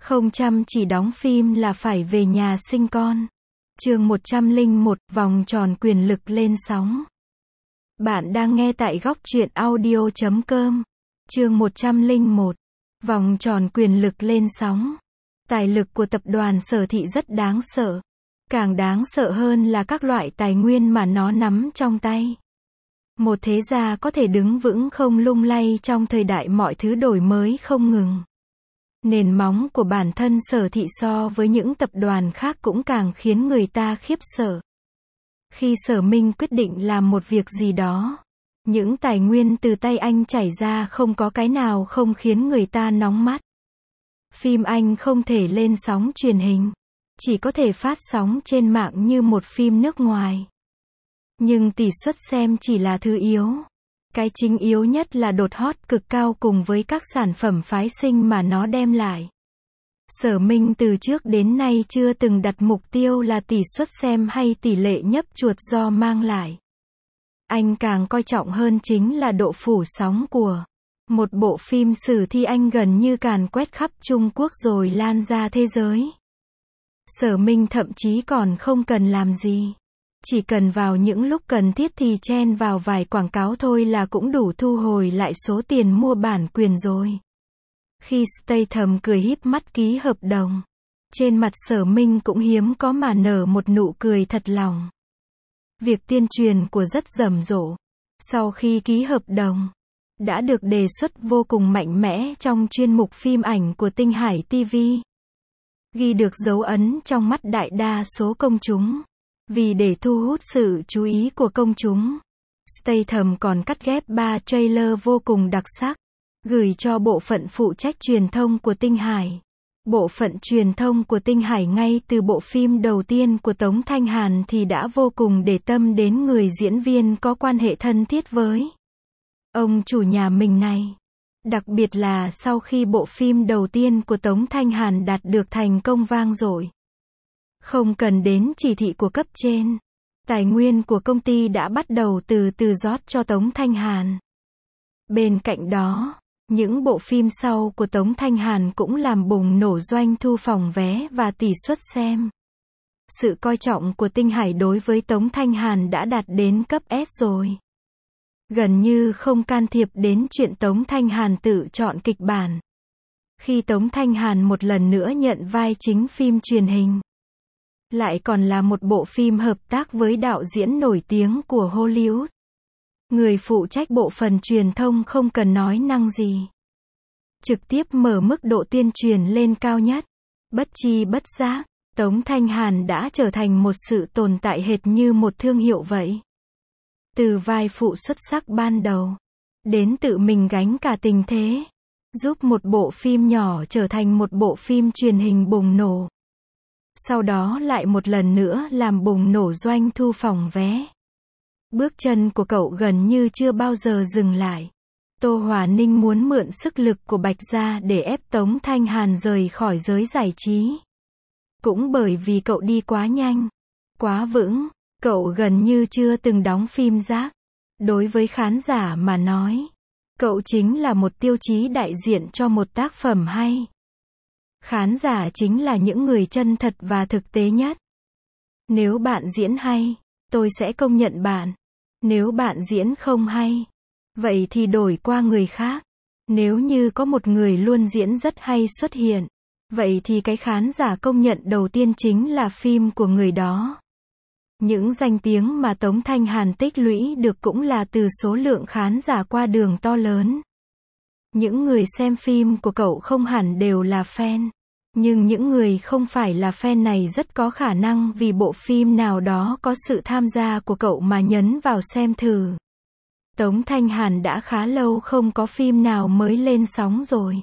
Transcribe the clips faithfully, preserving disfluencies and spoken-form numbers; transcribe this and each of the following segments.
Không chăm chỉ đóng phim là phải về nhà sinh con. Chương một trăm lẻ một, vòng tròn quyền lực lên sóng. Bạn đang nghe tại góc truyện audio chấm com. Chương một trăm lẻ một, vòng tròn quyền lực lên sóng. Tài lực của tập đoàn Sở Thị rất đáng sợ. Càng đáng sợ hơn là các loại tài nguyên mà nó nắm trong tay. Một thế gia có thể đứng vững không lung lay trong thời đại mọi thứ đổi mới không ngừng. Nền móng của bản thân Sở Thị so với những tập đoàn khác cũng càng khiến người ta khiếp sợ. Khi Sở Minh quyết định làm một việc gì đó, những tài nguyên từ tay anh chảy ra không có cái nào không khiến người ta nóng mắt. Phim anh không thể lên sóng truyền hình, chỉ có thể phát sóng trên mạng như một phim nước ngoài. Nhưng tỷ suất xem chỉ là thứ yếu. Cái chính yếu nhất là đột hot cực cao cùng với các sản phẩm phái sinh mà nó đem lại. Sở Minh từ trước đến nay chưa từng đặt mục tiêu là tỷ suất xem hay tỷ lệ nhấp chuột do mang lại. Anh càng coi trọng hơn chính là độ phủ sóng của một bộ phim sử thi anh gần như càn quét khắp Trung Quốc rồi lan ra thế giới. Sở Minh thậm chí còn không cần làm gì. Chỉ cần vào những lúc cần thiết thì chen vào vài quảng cáo thôi là cũng đủ thu hồi lại số tiền mua bản quyền rồi. Khi Statham cười híp mắt ký hợp đồng, trên mặt Sở Minh cũng hiếm có mà nở một nụ cười thật lòng. Việc tuyên truyền của rất rầm rộ, sau khi ký hợp đồng, đã được đề xuất vô cùng mạnh mẽ trong chuyên mục phim ảnh của Tinh Hải ti vi. Ghi được dấu ấn trong mắt đại đa số công chúng. Vì để thu hút sự chú ý của công chúng, Statham còn cắt ghép ba trailer vô cùng đặc sắc, gửi cho bộ phận phụ trách truyền thông của Tinh Hải. Bộ phận truyền thông của Tinh Hải ngay từ bộ phim đầu tiên của Tống Thanh Hàn thì đã vô cùng để tâm đến người diễn viên có quan hệ thân thiết với ông chủ nhà mình này. Đặc biệt là sau khi bộ phim đầu tiên của Tống Thanh Hàn đạt được thành công vang dội. Không cần đến chỉ thị của cấp trên, tài nguyên của công ty đã bắt đầu từ từ rót cho Tống Thanh Hàn. Bên cạnh đó, những bộ phim sau của Tống Thanh Hàn cũng làm bùng nổ doanh thu phòng vé và tỷ suất xem. Sự coi trọng của Tinh Hải đối với Tống Thanh Hàn đã đạt đến cấp S rồi. Gần như không can thiệp đến chuyện Tống Thanh Hàn tự chọn kịch bản. Khi Tống Thanh Hàn một lần nữa nhận vai chính phim truyền hình, lại còn là một bộ phim hợp tác với đạo diễn nổi tiếng của Hollywood. Người phụ trách bộ phận truyền thông không cần nói năng gì. Trực tiếp mở mức độ tuyên truyền lên cao nhất. Bất chi bất giác, Tống Thanh Hàn đã trở thành một sự tồn tại hệt như một thương hiệu vậy. Từ vai phụ xuất sắc ban đầu, đến tự mình gánh cả tình thế, giúp một bộ phim nhỏ trở thành một bộ phim truyền hình bùng nổ. Sau đó lại một lần nữa làm bùng nổ doanh thu phòng vé. Bước chân của cậu gần như chưa bao giờ dừng lại. Tô Hòa Ninh muốn mượn sức lực của Bạch Gia để ép Tống Thanh Hàn rời khỏi giới giải trí. Cũng bởi vì cậu đi quá nhanh, quá vững, cậu gần như chưa từng đóng phim rác. Đối với khán giả mà nói, cậu chính là một tiêu chí đại diện cho một tác phẩm hay. Khán giả chính là những người chân thật và thực tế nhất. Nếu bạn diễn hay, tôi sẽ công nhận bạn. Nếu bạn diễn không hay, vậy thì đổi qua người khác. Nếu như có một người luôn diễn rất hay xuất hiện, vậy thì cái khán giả công nhận đầu tiên chính là phim của người đó. Những danh tiếng mà Tống Thanh Hàn tích lũy được cũng là từ số lượng khán giả qua đường to lớn. Những người xem phim của cậu không hẳn đều là fan. Nhưng những người không phải là fan này rất có khả năng vì bộ phim nào đó có sự tham gia của cậu mà nhấn vào xem thử. Tống Thanh Hàn đã khá lâu không có phim nào mới lên sóng rồi.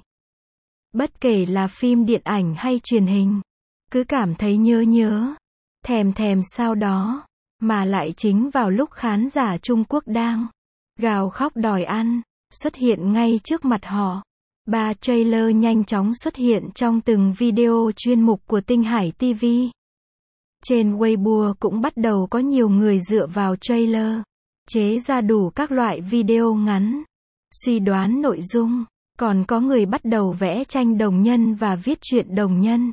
Bất kể là phim điện ảnh hay truyền hình, cứ cảm thấy nhớ nhớ, thèm thèm sao đó, mà lại chính vào lúc khán giả Trung Quốc đang gào khóc đòi ăn, xuất hiện ngay trước mặt họ. Ba trailer nhanh chóng xuất hiện trong từng video chuyên mục của Tinh Hải ti vi. Trên Weibo cũng bắt đầu có nhiều người dựa vào trailer, chế ra đủ các loại video ngắn, suy đoán nội dung, Còn có người bắt đầu vẽ tranh đồng nhân và viết truyện đồng nhân.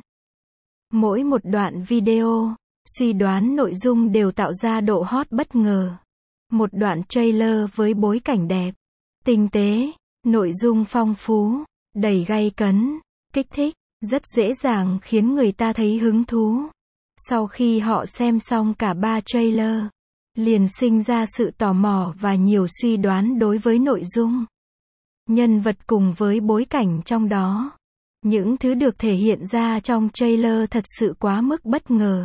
Mỗi một đoạn video, suy đoán nội dung đều tạo ra độ hot bất ngờ. Một đoạn trailer với bối cảnh đẹp, tinh tế, nội dung phong phú, đầy gay cấn, kích thích, rất dễ dàng khiến người ta thấy hứng thú. Sau khi họ xem xong cả ba trailer, liền sinh ra sự tò mò và nhiều suy đoán đối với nội dung, nhân vật cùng với bối cảnh trong đó. Những thứ được thể hiện ra trong trailer thật sự quá mức bất ngờ.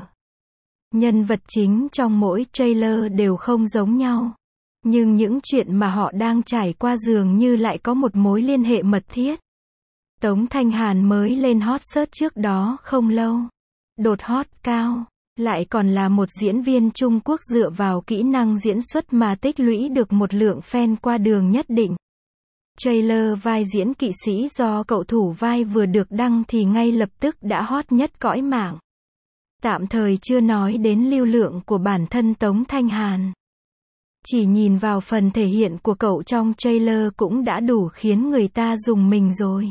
Nhân vật chính trong mỗi trailer đều không giống nhau. Nhưng những chuyện mà họ đang trải qua dường như lại có một mối liên hệ mật thiết. Tống Thanh Hàn mới lên hot search trước đó không lâu. Đột hot cao. Lại còn là một diễn viên Trung Quốc dựa vào kỹ năng diễn xuất mà tích lũy được một lượng fan qua đường nhất định. Trailer vai diễn kỵ sĩ do cậu thủ vai vừa được đăng thì ngay lập tức đã hot nhất cõi mạng. Tạm thời chưa nói đến lưu lượng của bản thân Tống Thanh Hàn. Chỉ nhìn vào phần thể hiện của cậu trong trailer cũng đã đủ khiến người ta rùng mình rồi.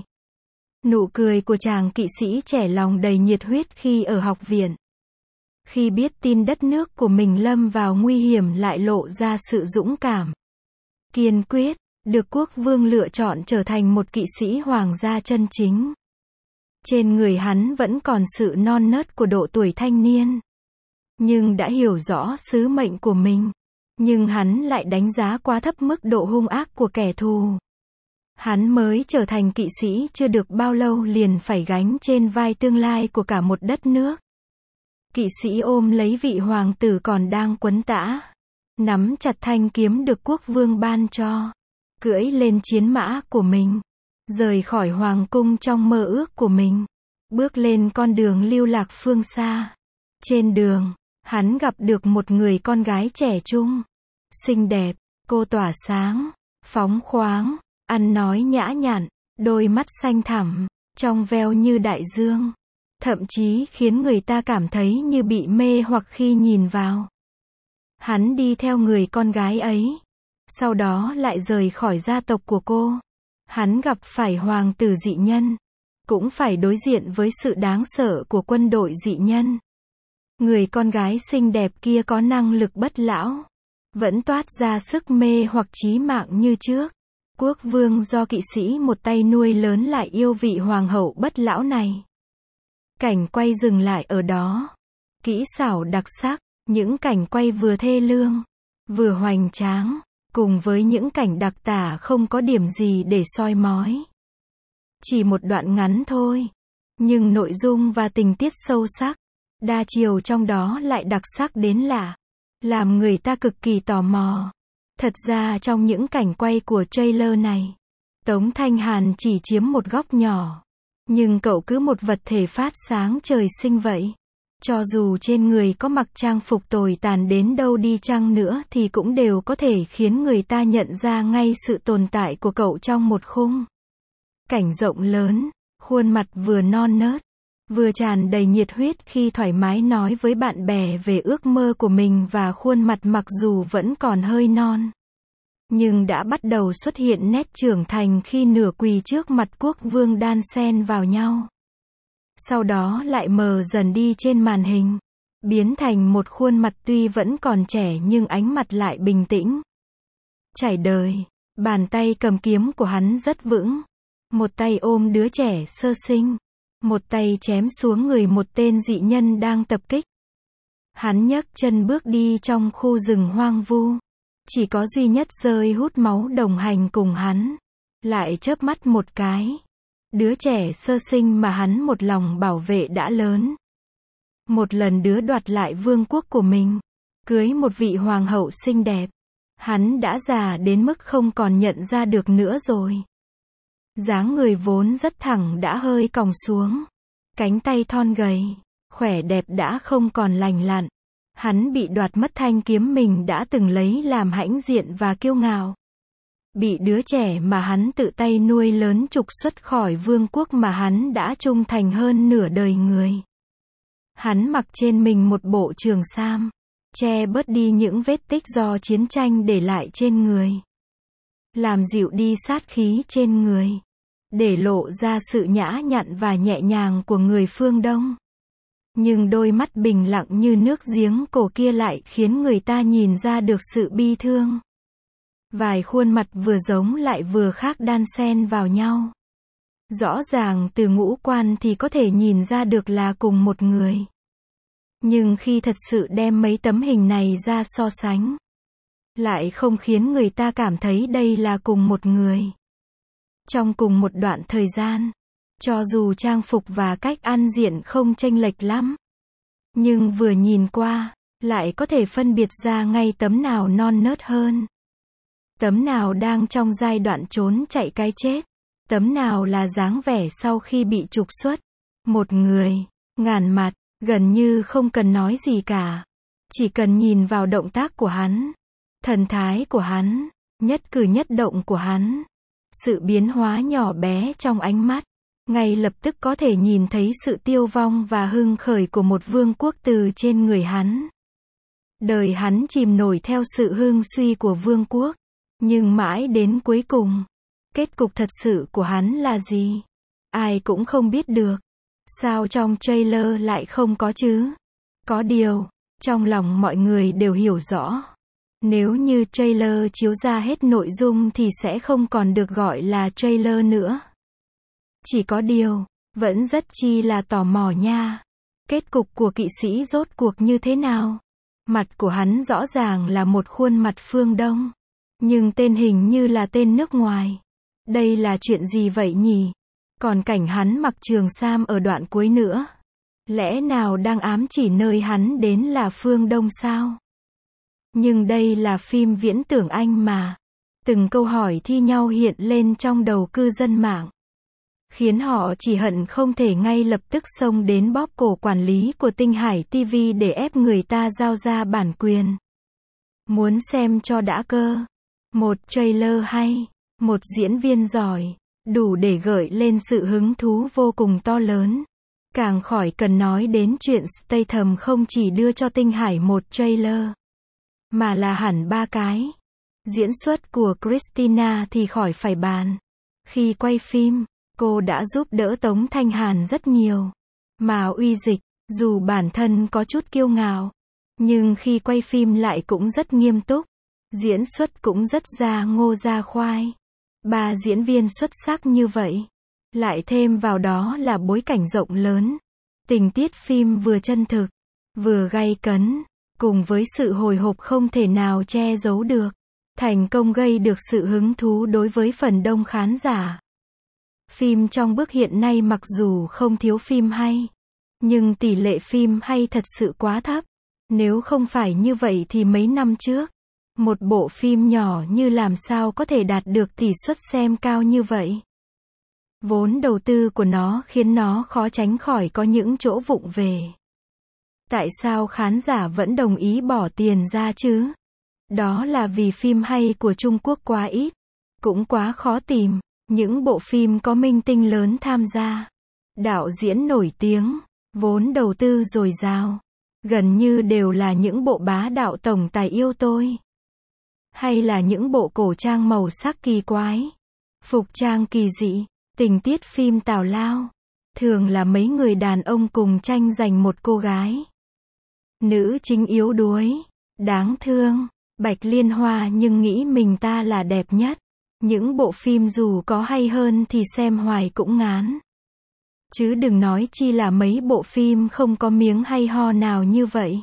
Nụ cười của chàng kỵ sĩ trẻ lòng đầy nhiệt huyết khi ở học viện. Khi biết tin đất nước của mình lâm vào nguy hiểm lại lộ ra sự dũng cảm, kiên quyết, được quốc vương lựa chọn trở thành một kỵ sĩ hoàng gia chân chính. Trên người hắn vẫn còn sự non nớt của độ tuổi thanh niên. Nhưng đã hiểu rõ sứ mệnh của mình. Nhưng hắn lại đánh giá quá thấp mức độ hung ác của kẻ thù. Hắn mới trở thành kỵ sĩ chưa được bao lâu liền phải gánh trên vai tương lai của cả một đất nước. Kỵ sĩ ôm lấy vị hoàng tử còn đang quấn tã, nắm chặt thanh kiếm được quốc vương ban cho, cưỡi lên chiến mã của mình, rời khỏi hoàng cung trong mơ ước của mình, bước lên con đường lưu lạc phương xa. Trên đường, hắn gặp được một người con gái trẻ trung, xinh đẹp, cô tỏa sáng, phóng khoáng, ăn nói nhã nhặn, đôi mắt xanh thẳm, trong veo như đại dương. Thậm chí khiến người ta cảm thấy như bị mê hoặc khi nhìn vào. Hắn đi theo người con gái ấy. Sau đó lại rời khỏi gia tộc của cô. Hắn gặp phải hoàng tử dị nhân. Cũng phải đối diện với sự đáng sợ của quân đội dị nhân. Người con gái xinh đẹp kia có năng lực bất lão. Vẫn toát ra sức mê hoặc chí mạng như trước. Quốc vương do kỵ sĩ một tay nuôi lớn lại yêu vị hoàng hậu bất lão này. Cảnh quay dừng lại ở đó. Kỹ xảo đặc sắc, những cảnh quay vừa thê lương, vừa hoành tráng, cùng với những cảnh đặc tả không có điểm gì để soi mói. Chỉ một đoạn ngắn thôi, nhưng nội dung và tình tiết sâu sắc, đa chiều trong đó lại đặc sắc đến lạ, làm người ta cực kỳ tò mò. Thật ra trong những cảnh quay của trailer này, Tống Thanh Hàn chỉ chiếm một góc nhỏ. Nhưng cậu cứ một vật thể phát sáng trời sinh vậy. Cho dù trên người có mặc trang phục tồi tàn đến đâu đi chăng nữa thì cũng đều có thể khiến người ta nhận ra ngay sự tồn tại của cậu trong một khung cảnh rộng lớn, khuôn mặt vừa non nớt, vừa tràn đầy nhiệt huyết khi thoải mái nói với bạn bè về ước mơ của mình và khuôn mặt mặc dù vẫn còn hơi non. Nhưng đã bắt đầu xuất hiện nét trưởng thành khi nửa quỳ trước mặt quốc vương đan xen vào nhau. Sau đó lại mờ dần đi trên màn hình, biến thành một khuôn mặt tuy vẫn còn trẻ nhưng ánh mặt lại bình tĩnh. Trải đời, bàn tay cầm kiếm của hắn rất vững. Một tay ôm đứa trẻ sơ sinh, một tay chém xuống người một tên dị nhân đang tập kích. Hắn nhấc chân bước đi trong khu rừng hoang vu. Chỉ có duy nhất rơi hút máu đồng hành cùng hắn. Lại chớp mắt một cái. Đứa trẻ sơ sinh mà hắn một lòng bảo vệ đã lớn. Một lần đứa đoạt lại vương quốc của mình. Cưới một vị hoàng hậu xinh đẹp. Hắn đã già đến mức không còn nhận ra được nữa rồi. Dáng người vốn rất thẳng đã hơi còng xuống. Cánh tay thon gầy, khỏe đẹp đã không còn lành lặn. Hắn bị đoạt mất thanh kiếm mình đã từng lấy làm hãnh diện và kiêu ngạo. Bị đứa trẻ mà hắn tự tay nuôi lớn trục xuất khỏi vương quốc mà hắn đã trung thành hơn nửa đời người. Hắn mặc trên mình một bộ trường sam, che bớt đi những vết tích do chiến tranh để lại trên người. Làm dịu đi sát khí trên người. để lộ ra sự nhã nhặn và nhẹ nhàng của người phương Đông. Nhưng đôi mắt bình lặng như nước giếng cổ kia lại khiến người ta nhìn ra được sự bi thương. Vài khuôn mặt vừa giống lại vừa khác đan xen vào nhau. Rõ ràng từ ngũ quan thì có thể nhìn ra được là cùng một người. Nhưng khi thật sự đem mấy tấm hình này ra so sánh, lại không khiến người ta cảm thấy đây là cùng một người. Trong cùng một đoạn thời gian, cho dù trang phục và cách ăn diện không chênh lệch lắm, nhưng vừa nhìn qua, lại có thể phân biệt ra ngay tấm nào non nớt hơn. Tấm nào đang trong giai đoạn trốn chạy cái chết. Tấm nào là dáng vẻ sau khi bị trục xuất. Một người, ngàn mặt, gần như không cần nói gì cả. Chỉ cần nhìn vào động tác của hắn, thần thái của hắn, nhất cử nhất động của hắn, sự biến hóa nhỏ bé trong ánh mắt, ngay lập tức có thể nhìn thấy sự tiêu vong và hưng khởi của một vương quốc từ trên người hắn. Đời hắn chìm nổi theo sự hưng suy của vương quốc, nhưng mãi đến cuối cùng, kết cục thật sự của hắn là gì? Ai cũng không biết được. Sao trong trailer lại không có chứ? Có điều, trong lòng mọi người đều hiểu rõ. Nếu như trailer chiếu ra hết nội dung thì sẽ không còn được gọi là trailer nữa. Chỉ có điều, vẫn rất chi là tò mò nha. Kết cục của kỵ sĩ rốt cuộc như thế nào? Mặt của hắn rõ ràng là một khuôn mặt phương Đông. Nhưng tên hình như là tên nước ngoài. Đây là chuyện gì vậy nhỉ? Còn cảnh hắn mặc trường sam ở đoạn cuối nữa. Lẽ nào đang ám chỉ nơi hắn đến là phương Đông sao? Nhưng đây là phim viễn tưởng Anh mà. Từng câu hỏi thi nhau hiện lên trong đầu cư dân mạng. Khiến họ chỉ hận không thể ngay lập tức xông đến bóp cổ quản lý của Tinh Hải ti vi để ép người ta giao ra bản quyền. Muốn xem cho đã cơ. Một trailer hay, một diễn viên giỏi, đủ để gợi lên sự hứng thú vô cùng to lớn. Càng khỏi cần nói đến chuyện Statham không chỉ đưa cho Tinh Hải một trailer, mà là hẳn ba cái. Diễn xuất của Christina thì khỏi phải bàn. Khi quay phim, cô đã giúp đỡ Tống Thanh Hàn rất nhiều. Mà Uy Dịch, dù bản thân có chút kiêu ngạo, nhưng khi quay phim lại cũng rất nghiêm túc. Diễn xuất cũng rất ra ngô ra khoai. Ba diễn viên xuất sắc như vậy. Lại thêm vào đó là bối cảnh rộng lớn. Tình tiết phim vừa chân thực, vừa gay cấn, cùng với sự hồi hộp không thể nào che giấu được. Thành công gây được sự hứng thú đối với phần đông khán giả. Phim trong bước hiện nay mặc dù không thiếu phim hay, nhưng tỷ lệ phim hay thật sự quá thấp. Nếu không phải như vậy thì mấy năm trước, một bộ phim nhỏ như làm sao có thể đạt được tỷ suất xem cao như vậy. Vốn đầu tư của nó khiến nó khó tránh khỏi có những chỗ vụng về. Tại sao khán giả vẫn đồng ý bỏ tiền ra chứ? Đó là vì phim hay của Trung Quốc quá ít, cũng quá khó tìm. Những bộ phim có minh tinh lớn tham gia, đạo diễn nổi tiếng, vốn đầu tư dồi dào, gần như đều là những bộ bá đạo tổng tài yêu tôi. Hay là những bộ cổ trang màu sắc kỳ quái, phục trang kỳ dị, tình tiết phim tào lao. Thường là mấy người đàn ông cùng tranh giành một cô gái. Nữ chính yếu đuối, đáng thương, bạch liên hoa nhưng nghĩ mình ta là đẹp nhất. Những bộ phim dù có hay hơn thì xem hoài cũng ngán. Chứ đừng nói chi là mấy bộ phim không có miếng hay ho nào như vậy.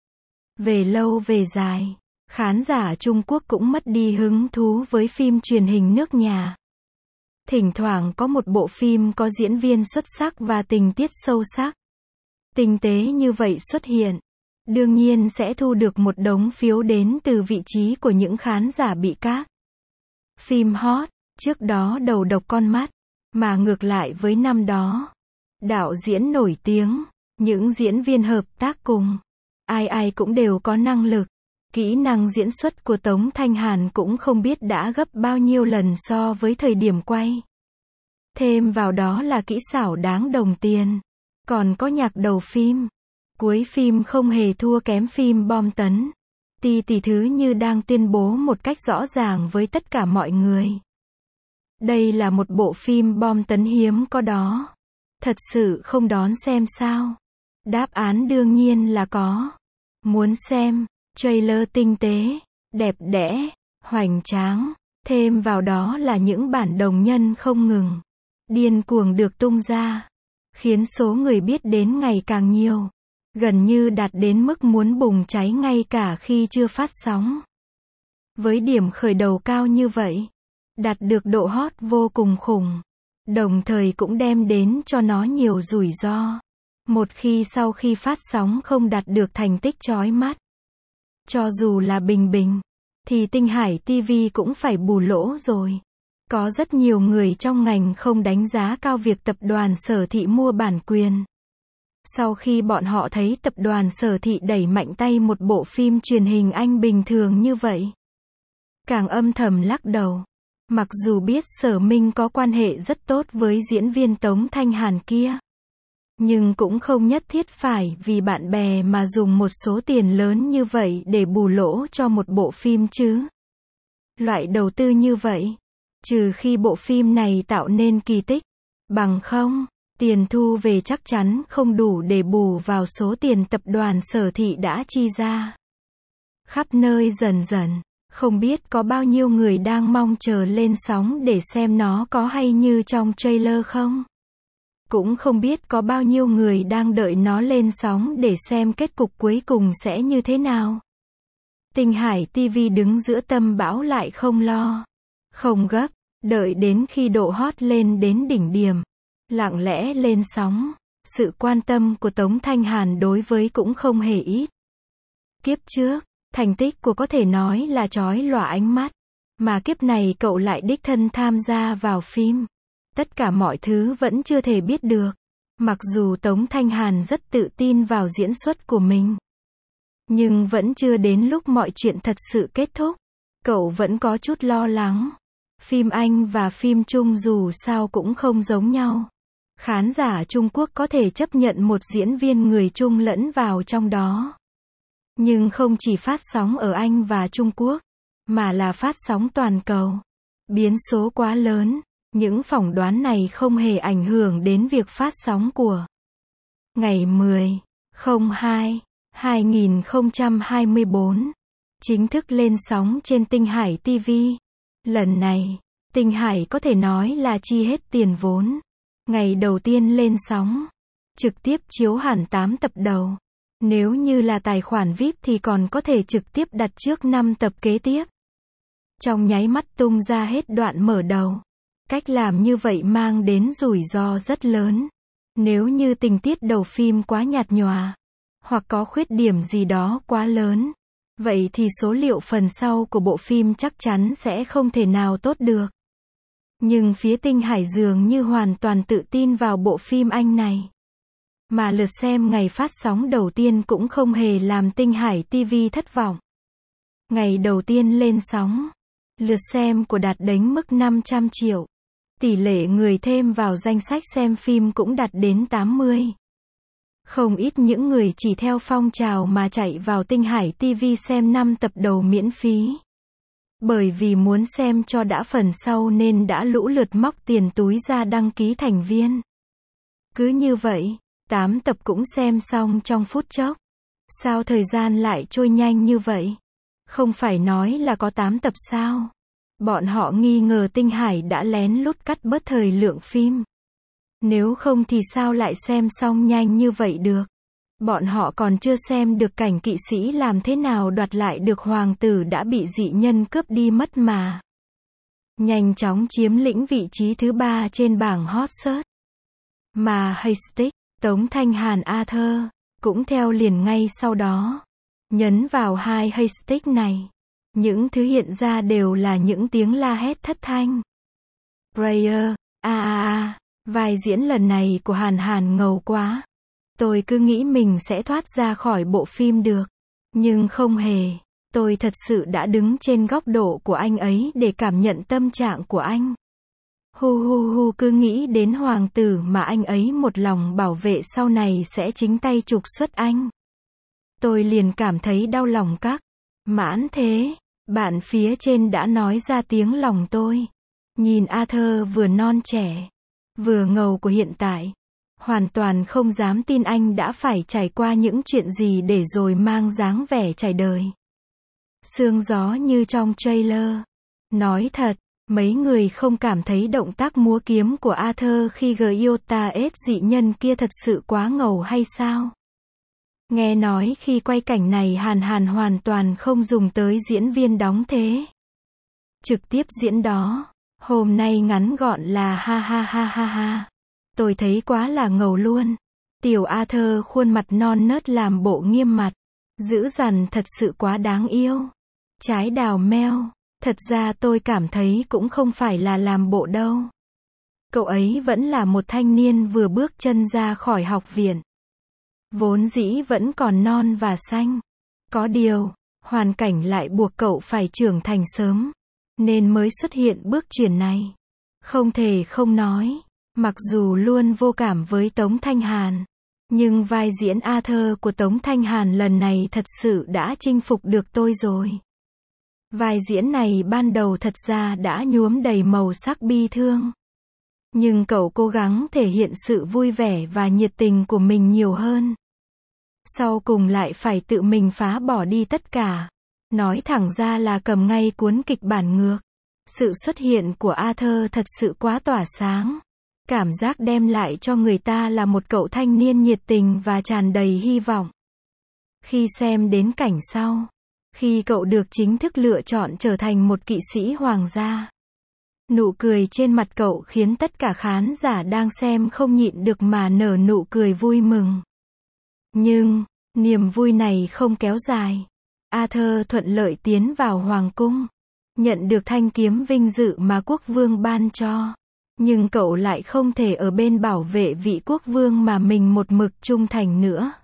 Về lâu về dài, khán giả Trung Quốc cũng mất đi hứng thú với phim truyền hình nước nhà. Thỉnh thoảng có một bộ phim có diễn viên xuất sắc và tình tiết sâu sắc, tinh tế như vậy xuất hiện, đương nhiên sẽ thu được một đống phiếu đến từ vị trí của những khán giả bị các phim hot, trước đó đầu độc con mắt, mà ngược lại với năm đó, đạo diễn nổi tiếng, những diễn viên hợp tác cùng, ai ai cũng đều có năng lực. Kỹ năng diễn xuất của Tống Thanh Hàn cũng không biết đã gấp bao nhiêu lần so với thời điểm quay. Thêm vào đó là kỹ xảo đáng đồng tiền. Còn có nhạc đầu phim. Cuối phim không hề thua kém phim bom tấn. Ti tỷ thứ như đang tuyên bố một cách rõ ràng với tất cả mọi người. Đây là một bộ phim bom tấn hiếm có đó. Thật sự không đón xem sao? Đáp án đương nhiên là có. Muốn xem, trailer tinh tế, đẹp đẽ, hoành tráng, thêm vào đó là những bản đồng nhân không ngừng, điên cuồng được tung ra, khiến số người biết đến ngày càng nhiều, gần như đạt đến mức muốn bùng cháy ngay cả khi chưa phát sóng. Với điểm khởi đầu cao như vậy, đạt được độ hot vô cùng khủng, đồng thời cũng đem đến cho nó nhiều rủi ro. Một khi sau khi phát sóng không đạt được thành tích chói mắt, cho dù là bình bình, thì Tinh Hải ti vi cũng phải bù lỗ rồi. Có rất nhiều người trong ngành không đánh giá cao việc tập đoàn Sở Thị mua bản quyền. Sau khi bọn họ thấy tập đoàn Sở Thị đẩy mạnh tay một bộ phim truyền hình Anh bình thường như vậy, càng âm thầm lắc đầu. Mặc dù biết Sở Minh có quan hệ rất tốt với diễn viên Tống Thanh Hàn kia, nhưng cũng không nhất thiết phải vì bạn bè mà dùng một số tiền lớn như vậy để bù lỗ cho một bộ phim chứ. Loại đầu tư như vậy, trừ khi bộ phim này tạo nên kỳ tích, bằng không, tiền thu về chắc chắn không đủ để bù vào số tiền tập đoàn Sở Thị đã chi ra. Khắp nơi dần dần, không biết có bao nhiêu người đang mong chờ lên sóng để xem nó có hay như trong trailer không? Cũng không biết có bao nhiêu người đang đợi nó lên sóng để xem kết cục cuối cùng sẽ như thế nào. Tinh Hải ti vi đứng giữa tâm bão lại không lo, không gấp, đợi đến khi độ hot lên đến đỉnh điểm, lặng lẽ lên sóng. Sự quan tâm của Tống Thanh Hàn đối với cũng không hề ít. Kiếp trước, thành tích của có thể nói là chói lòa ánh mắt, mà kiếp này cậu lại đích thân tham gia vào phim. Tất cả mọi thứ vẫn chưa thể biết được. Mặc dù Tống Thanh Hàn rất tự tin vào diễn xuất của mình, nhưng vẫn chưa đến lúc mọi chuyện thật sự kết thúc. Cậu vẫn có chút lo lắng. Phim Anh và phim Trung dù sao cũng không giống nhau. Khán giả Trung Quốc có thể chấp nhận một diễn viên người Trung lẫn vào trong đó. Nhưng không chỉ phát sóng ở Anh và Trung Quốc, mà là phát sóng toàn cầu. Biến số quá lớn. Những phỏng đoán này không hề ảnh hưởng đến việc phát sóng của ngày mười tháng hai năm hai nghìn không trăm hai mươi tư, chính thức lên sóng trên Tinh Hải ti vi. Lần này, Tinh Hải có thể nói là chi hết tiền vốn. Ngày đầu tiên lên sóng, trực tiếp chiếu hẳn tám tập đầu. Nếu như là tài khoản vi ai pi thì còn có thể trực tiếp đặt trước năm tập kế tiếp. Trong nháy mắt tung ra hết đoạn mở đầu. Cách làm như vậy mang đến rủi ro rất lớn. Nếu như tình tiết đầu phim quá nhạt nhòa, hoặc có khuyết điểm gì đó quá lớn, vậy thì số liệu phần sau của bộ phim chắc chắn sẽ không thể nào tốt được. Nhưng phía Tinh Hải dường như hoàn toàn tự tin vào bộ phim Anh này. Mà lượt xem ngày phát sóng đầu tiên cũng không hề làm Tinh Hải ti vi thất vọng. Ngày đầu tiên lên sóng, lượt xem của đạt đến mức năm trăm triệu. Tỷ lệ người thêm vào danh sách xem phim cũng đạt đến tám mươi. Không ít những người chỉ theo phong trào mà chạy vào Tinh Hải ti vi xem năm tập đầu miễn phí. Bởi vì muốn xem cho đã phần sau nên đã lũ lượt móc tiền túi ra đăng ký thành viên. Cứ như vậy, tám tập cũng xem xong trong phút chốc. Sao thời gian lại trôi nhanh như vậy? Không phải nói là có tám tập sao? Bọn họ nghi ngờ Tinh Hải đã lén lút cắt bớt thời lượng phim. Nếu không thì sao lại xem xong nhanh như vậy được? Bọn họ còn chưa xem được cảnh kỵ sĩ làm thế nào đoạt lại được hoàng tử đã bị dị nhân cướp đi mất mà. Nhanh chóng chiếm lĩnh vị trí thứ ba trên bảng hot search. Mà hashtag Tống Thanh Hàn Arthur cũng theo liền ngay sau đó. Nhấn vào hai hashtag này, những thứ hiện ra đều là những tiếng la hét thất thanh. Prayer, a a a, vai diễn lần này của Hàn Hàn ngầu quá. Tôi cứ nghĩ mình sẽ thoát ra khỏi bộ phim được. Nhưng không hề. Tôi thật sự đã đứng trên góc độ của anh ấy để cảm nhận tâm trạng của anh. Hu hu hu, cứ nghĩ đến hoàng tử mà anh ấy một lòng bảo vệ sau này sẽ chính tay trục xuất anh. Tôi liền cảm thấy đau lòng các. Mãn thế, bạn phía trên đã nói ra tiếng lòng tôi. Nhìn Arthur vừa non trẻ, vừa ngầu của hiện tại, hoàn toàn không dám tin anh đã phải trải qua những chuyện gì để rồi mang dáng vẻ trải đời. Sương gió như trong trailer. Nói thật, mấy người không cảm thấy động tác múa kiếm của Arthur khi Giota S dị nhân kia thật sự quá ngầu hay sao? Nghe nói khi quay cảnh này Hàn Hàn hoàn toàn không dùng tới diễn viên đóng thế. Trực tiếp diễn đó. Hôm nay ngắn gọn là ha ha ha ha ha. Tôi thấy quá là ngầu luôn. Tiểu Arthur khuôn mặt non nớt làm bộ nghiêm mặt. Dữ dằn thật sự quá đáng yêu. Trái đào meo. Thật ra tôi cảm thấy cũng không phải là làm bộ đâu. Cậu ấy vẫn là một thanh niên vừa bước chân ra khỏi học viện. Vốn dĩ vẫn còn non và xanh. Có điều, hoàn cảnh lại buộc cậu phải trưởng thành sớm. Nên mới xuất hiện bước chuyển này. Không thể không nói, mặc dù luôn vô cảm với Tống Thanh Hàn, nhưng vai diễn Arthur của Tống Thanh Hàn lần này thật sự đã chinh phục được tôi rồi. Vai diễn này ban đầu thật ra đã nhuốm đầy màu sắc bi thương. Nhưng cậu cố gắng thể hiện sự vui vẻ và nhiệt tình của mình nhiều hơn. Sau cùng lại phải tự mình phá bỏ đi tất cả. Nói thẳng ra là cầm ngay cuốn kịch bản ngược. Sự xuất hiện của Arthur thật sự quá tỏa sáng. Cảm giác đem lại cho người ta là một cậu thanh niên nhiệt tình và tràn đầy hy vọng. Khi xem đến cảnh sau, khi cậu được chính thức lựa chọn trở thành một kỵ sĩ hoàng gia, nụ cười trên mặt cậu khiến tất cả khán giả đang xem không nhịn được mà nở nụ cười vui mừng. Nhưng, niềm vui này không kéo dài. Arthur thuận lợi tiến vào hoàng cung, nhận được thanh kiếm vinh dự mà quốc vương ban cho. Nhưng cậu lại không thể ở bên bảo vệ vị quốc vương mà mình một mực trung thành nữa.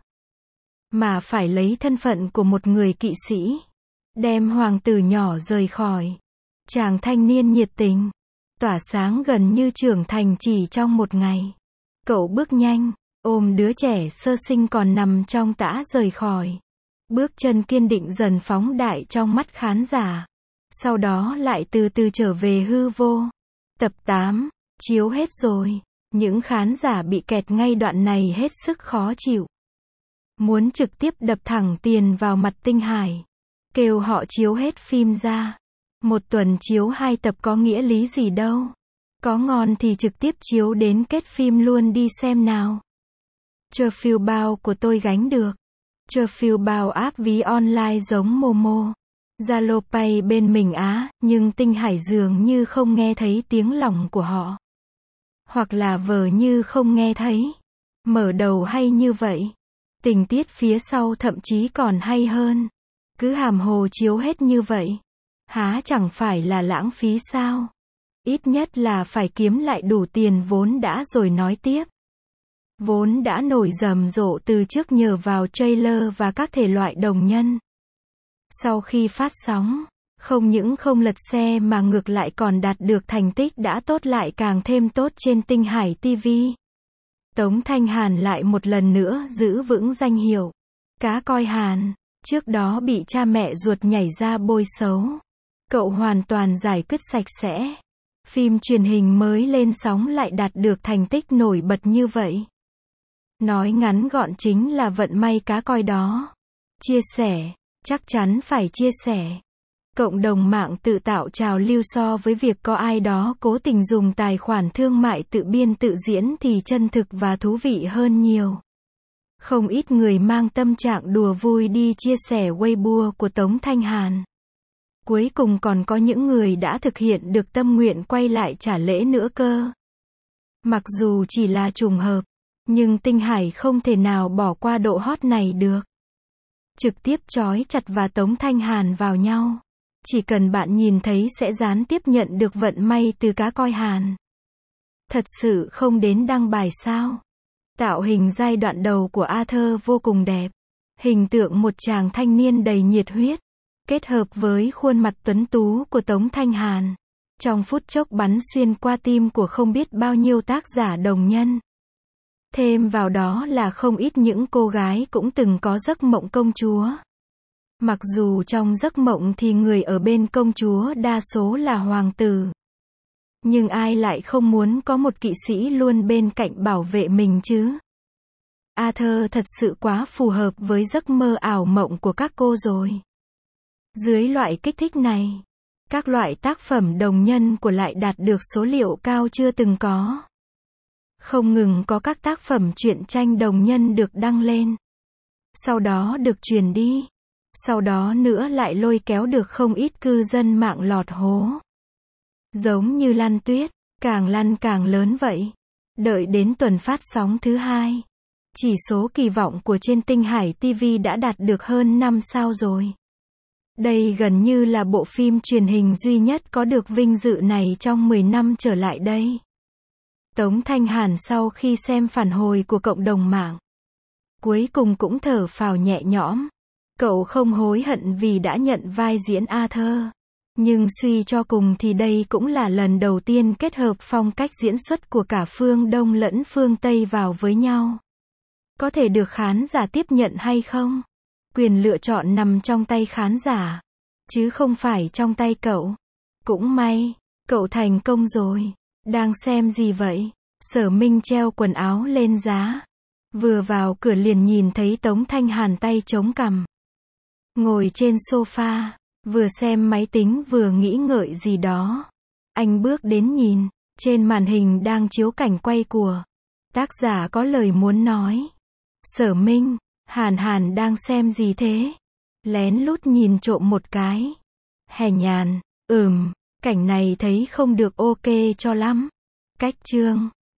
Mà phải lấy thân phận của một người kỵ sĩ, đem hoàng tử nhỏ rời khỏi. Chàng thanh niên nhiệt tình, tỏa sáng gần như trưởng thành chỉ trong một ngày. Cậu bước nhanh, ôm đứa trẻ sơ sinh còn nằm trong tã rời khỏi. Bước chân kiên định dần phóng đại trong mắt khán giả. Sau đó lại từ từ trở về hư vô. Tập tám, chiếu hết rồi. Những khán giả bị kẹt ngay đoạn này hết sức khó chịu. Muốn trực tiếp đập thẳng tiền vào mặt Tinh Hải. Kêu họ chiếu hết phim ra. Một tuần chiếu hai tập có nghĩa lý gì đâu. Có ngon thì trực tiếp chiếu đến kết phim luôn đi xem nào. Chờ phiếu bao của tôi gánh được. Chờ phiếu bao áp ví online giống Momo, Zalo Pay bên mình Á, nhưng Tinh Hải dường như không nghe thấy tiếng lòng của họ. Hoặc là vờ như không nghe thấy. Mở đầu hay như vậy. Tình tiết phía sau thậm chí còn hay hơn. Cứ hàm hồ chiếu hết như vậy. Há chẳng phải là lãng phí sao? Ít nhất là phải kiếm lại đủ tiền vốn đã rồi nói tiếp. Vốn đã nổi rầm rộ từ trước nhờ vào trailer và các thể loại đồng nhân. Sau khi phát sóng, không những không lật xe mà ngược lại còn đạt được thành tích đã tốt lại càng thêm tốt trên Tinh Hải ti vi. Tống Thanh Hàn lại một lần nữa giữ vững danh hiệu cá coi Hàn, trước đó bị cha mẹ ruột nhảy ra bôi xấu. Cậu hoàn toàn giải quyết sạch sẽ. Phim truyền hình mới lên sóng lại đạt được thành tích nổi bật như vậy. Nói ngắn gọn chính là vận may cá coi đó. Chia sẻ, chắc chắn phải chia sẻ. Cộng đồng mạng tự tạo trào lưu so với việc có ai đó cố tình dùng tài khoản thương mại tự biên tự diễn thì chân thực và thú vị hơn nhiều. Không ít người mang tâm trạng đùa vui đi chia sẻ Weibo của Tống Thanh Hàn. Cuối cùng còn có những người đã thực hiện được tâm nguyện quay lại trả lễ nữa cơ. Mặc dù chỉ là trùng hợp, nhưng Tinh Hải không thể nào bỏ qua độ hot này được. Trực tiếp trói chặt và Tống Thanh Hàn vào nhau. Chỉ cần bạn nhìn thấy sẽ gián tiếp nhận được vận may từ cá coi Hàn. Thật sự không đến đăng bài sao? Tạo hình giai đoạn đầu của Arthur vô cùng đẹp. Hình tượng một chàng thanh niên đầy nhiệt huyết, kết hợp với khuôn mặt tuấn tú của Tống Thanh Hàn. Trong phút chốc bắn xuyên qua tim của không biết bao nhiêu tác giả đồng nhân. Thêm vào đó là không ít những cô gái cũng từng có giấc mộng công chúa. Mặc dù trong giấc mộng thì người ở bên công chúa đa số là hoàng tử. Nhưng ai lại không muốn có một kỵ sĩ luôn bên cạnh bảo vệ mình chứ? Arthur thật sự quá phù hợp với giấc mơ ảo mộng của các cô rồi. Dưới loại kích thích này, các loại tác phẩm đồng nhân của lại đạt được số liệu cao chưa từng có. Không ngừng có các tác phẩm truyện tranh đồng nhân được đăng lên, sau đó được truyền đi, sau đó nữa lại lôi kéo được không ít cư dân mạng lọt hố. Giống như Lan Tuyết, càng lăn càng lớn vậy. Đợi đến tuần phát sóng thứ hai, chỉ số kỳ vọng của trên Tinh Hải ti vi đã đạt được hơn năm sao rồi. Đây gần như là bộ phim truyền hình duy nhất có được vinh dự này trong mười năm trở lại đây. Tống Thanh Hàn sau khi xem phản hồi của cộng đồng mạng, cuối cùng cũng thở phào nhẹ nhõm. Cậu không hối hận vì đã nhận vai diễn Arthur. Nhưng suy cho cùng thì đây cũng là lần đầu tiên kết hợp phong cách diễn xuất của cả phương Đông lẫn phương Tây vào với nhau. Có thể được khán giả tiếp nhận hay không? Quyền lựa chọn nằm trong tay khán giả, chứ không phải trong tay cậu. Cũng may, cậu thành công rồi. Đang xem gì vậy? Sở Minh treo quần áo lên giá. Vừa vào cửa liền nhìn thấy Tống Thanh Hàn tay chống cằm, ngồi trên sofa, vừa xem máy tính vừa nghĩ ngợi gì đó. Anh bước đến nhìn, trên màn hình đang chiếu cảnh quay của tác giả có lời muốn nói. Sở Minh, Hàn Hàn đang xem gì thế? Lén lút nhìn trộm một cái. Hè nhàn, ừm, cảnh này thấy không được ok cho lắm. Cách chương